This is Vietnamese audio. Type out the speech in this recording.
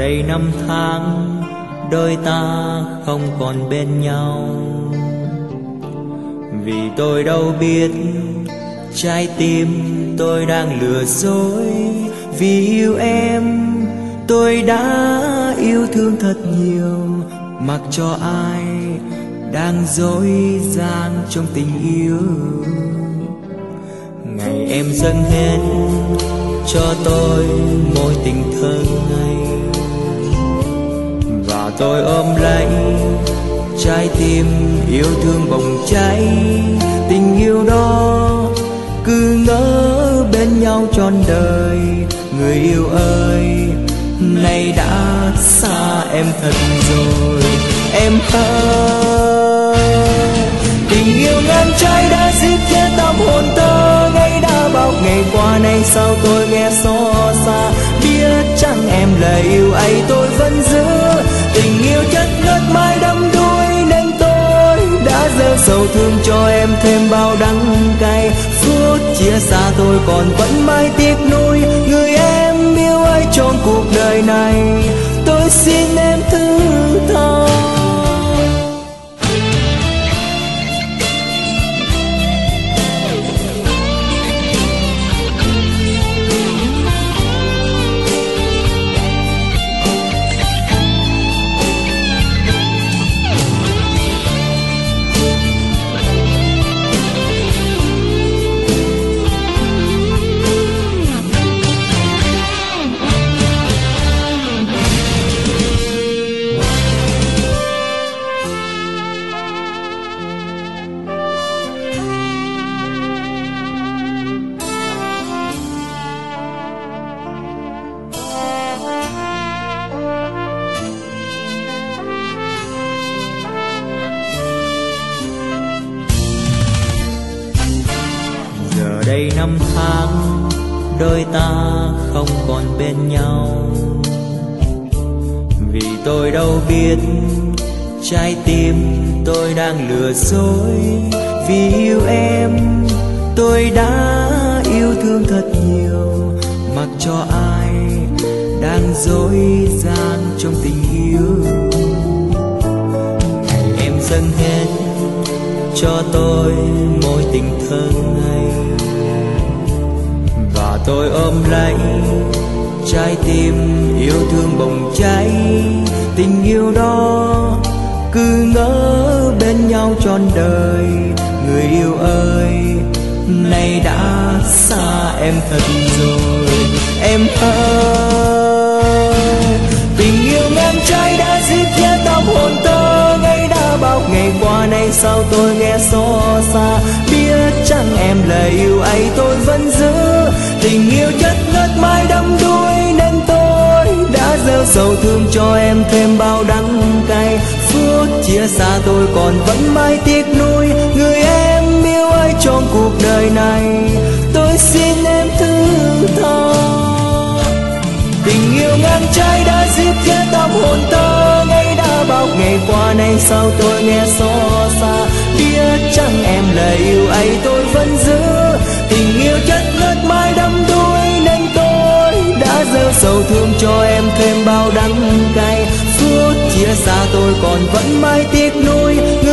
đây năm tháng đôi ta không còn bên nhau, vì tôi đâu biết trái tim tôi đang lừa dối. Vì yêu em tôi đã yêu thương thật nhiều, mặc cho ai đang dối gian trong tình yêu. Ngày em dâng hết cho tôi mối tình thơ ngây, và tôi ôm lấy trái tim yêu thương bồng cháy. Tình yêu đó cứ ngỡ bên nhau trọn đời. Người yêu ơi, nay đã xa em thật rồi. Em ơi, tình yêu ngang trái đã giết chết tâm hồn tơ. Ngày đã bao ngày qua nay sao tôi nghe xót xa, biết chăng em lời yêu ấy tôi vẫn giữ. Tình yêu chất ngất mãi đắm đuối nên tôi đã gieo sầu thương cho em thêm bao đắng cay. Phút chia xa tôi còn vẫn mãi tiếc nuối. Người em yêu ai trong cuộc đời này, tôi xin em thứ tha. Giờ đây năm tháng đôi ta không còn bên nhau, vì tôi đâu biết trái tim tôi đang lừa dối. Vì yêu em tôi đã yêu thương thật nhiều, mặc cho ai đang dối gian trong tình yêu. Ngày em dâng hết cho tôi mối tình thơ ngây, và tôi ôm lấy trái tim yêu thương bồng cháy. Tình yêu đó cứ ngỡ bên nhau trọn đời. Người yêu ơi, nay đã xa em thật rồi. Em ơi, tình yêu ngang trái đã giết chết tâm hồn tơ. Ngày đã bao ngày qua nay sao tôi nghe xót xa, biết chăng em lời yêu ấy tôi vẫn giữ. Tình yêu chất ngất mãi đắm đuối nên tôi đã gieo sầu thương cho em thêm bao đắng cay. Phút chia xa tôi còn vẫn mãi tiếc nuối. Người em yêu ai trong cuộc đời này, tôi xin em thứ tha. Tình yêu ngang trái đã giết chết tâm hồn tơ. Ngày đã bao ngày qua nay sao tôi nghe xót xa, biết chăng em lời yêu ấy tôi vẫn giữ. Tình yêu chất ngất mãi đắm đuối nên tôi đã gieo sầu thương cho em thêm bao đắng cay. Phút chia xa tôi còn vẫn mãi tiếc nuối.